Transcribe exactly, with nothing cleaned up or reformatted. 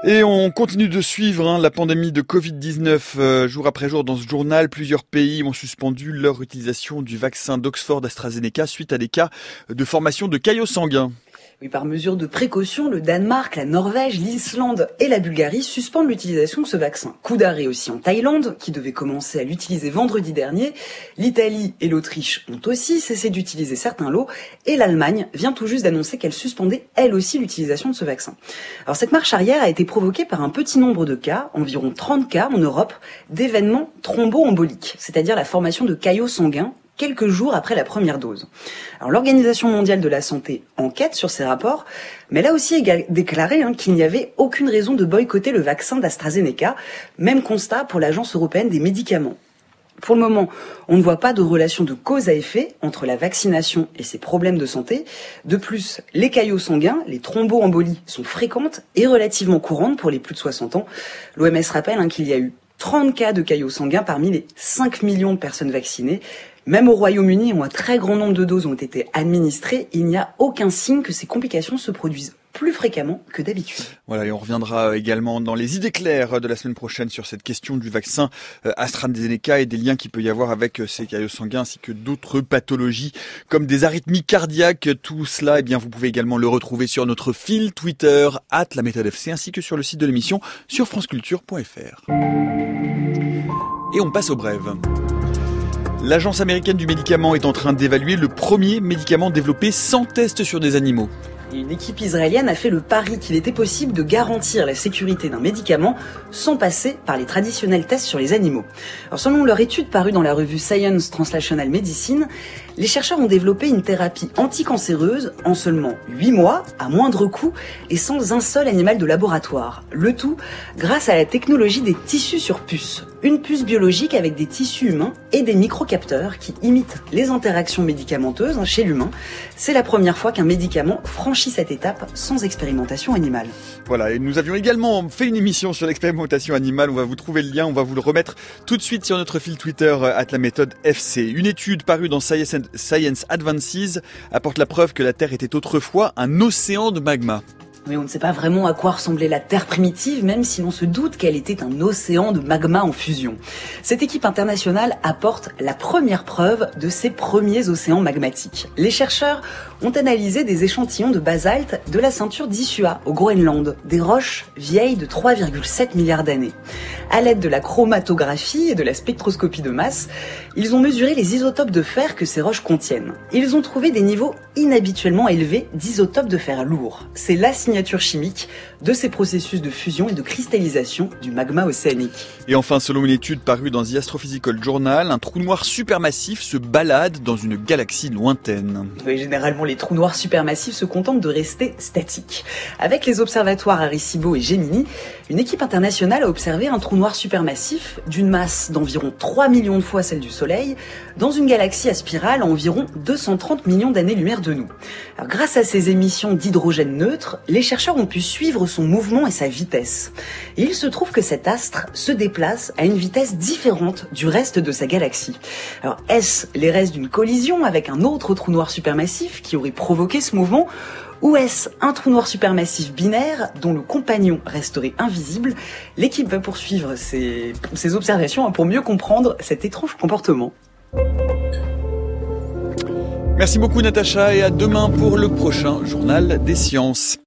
Et on continue de suivre hein, la pandémie de covid dix-neuf euh, jour après jour dans ce journal. Plusieurs pays ont suspendu leur utilisation du vaccin d'Oxford AstraZeneca suite à des cas de formation de caillots sanguins. Oui, par mesure de précaution, le Danemark, la Norvège, l'Islande et la Bulgarie suspendent l'utilisation de ce vaccin. Coup d'arrêt aussi en Thaïlande, qui devait commencer à l'utiliser vendredi dernier. L'Italie et l'Autriche ont aussi cessé d'utiliser certains lots. Et l'Allemagne vient tout juste d'annoncer qu'elle suspendait elle aussi l'utilisation de ce vaccin. Alors cette marche arrière a été provoquée par un petit nombre de cas, environ trente cas en Europe, d'événements thromboemboliques, c'est-à-dire la formation de caillots sanguins, quelques jours après la première dose. Alors l'Organisation mondiale de la santé enquête sur ces rapports, mais elle a aussi déclaré hein, qu'il n'y avait aucune raison de boycotter le vaccin d'AstraZeneca. Même constat pour l'Agence européenne des médicaments. Pour le moment, on ne voit pas de relation de cause à effet entre la vaccination et ces problèmes de santé. De plus, les caillots sanguins, les thromboembolies, sont fréquentes et relativement courantes pour les plus de soixante ans. L'O M S rappelle hein, qu'il y a eu trente cas de caillots sanguins parmi les cinq millions de personnes vaccinées. Même au Royaume-Uni, où un très grand nombre de doses ont été administrées, il n'y a aucun signe que ces complications se produisent plus fréquemment que d'habitude. Voilà, et on reviendra également dans les idées claires de la semaine prochaine sur cette question du vaccin AstraZeneca et des liens qu'il peut y avoir avec ces caillots sanguins ainsi que d'autres pathologies comme des arythmies cardiaques. Tout cela, eh bien, vous pouvez également le retrouver sur notre fil Twitter, arobase la méthode F C, ainsi que sur le site de l'émission sur franceculture point f r. Et on passe aux brèves. L'Agence américaine du médicament est en train d'évaluer le premier médicament développé sans test sur des animaux. Une équipe israélienne a fait le pari qu'il était possible de garantir la sécurité d'un médicament sans passer par les traditionnels tests sur les animaux. Alors, selon leur étude parue dans la revue Science Translational Medicine, les chercheurs ont développé une thérapie anticancéreuse en seulement huit mois, à moindre coût et sans un seul animal de laboratoire. Le tout grâce à la technologie des tissus sur puce. Une puce biologique avec des tissus humains et des microcapteurs qui imitent les interactions médicamenteuses chez l'humain. C'est la première fois qu'un médicament franchit cette étape sans expérimentation animale. Voilà, et nous avions également fait une émission sur l'expérimentation animale. On va vous trouver le lien, on va vous le remettre tout de suite sur notre fil Twitter arobase la méthode F C. Une étude parue dans Science, Science Advances apporte la preuve que la Terre était autrefois un océan de magma. Mais on ne sait pas vraiment à quoi ressemblait la Terre primitive, même si l'on se doute qu'elle était un océan de magma en fusion. Cette équipe internationale apporte la première preuve de ces premiers océans magmatiques. Les chercheurs ont analysé des échantillons de basalte de la ceinture d'Isua, au Groenland, des roches vieilles de trois virgule sept milliards d'années. À l'aide de la chromatographie et de la spectroscopie de masse, ils ont mesuré les isotopes de fer que ces roches contiennent. Ils ont trouvé des niveaux inhabituellement élevés d'isotopes de fer lourd. C'est la signature chimique de ces processus de fusion et de cristallisation du magma océanique. Et enfin, selon une étude parue dans The Astrophysical Journal, un trou noir supermassif se balade dans une galaxie lointaine. Oui, généralement, les trous noirs supermassifs se contentent de rester statiques. Avec les observatoires Arecibo et Gemini, une équipe internationale a observé un trou noir supermassif d'une masse d'environ trois millions de fois celle du Soleil, dans une galaxie à spirale à environ deux cent trente millions d'années-lumière de nous. Alors, grâce à ces émissions d'hydrogène neutre, les chercheurs ont pu suivre son mouvement et sa vitesse. Et il se trouve que cet astre se déplace à une vitesse différente du reste de sa galaxie. Alors, est-ce les restes d'une collision avec un autre trou noir supermassif qui aurait provoqué ce mouvement ? Ou est-ce un trou noir supermassif binaire dont le compagnon resterait invisible ? L'équipe va poursuivre ses, ses observations pour mieux comprendre cet étrange comportement. Merci beaucoup Natacha et à demain pour le prochain journal des sciences.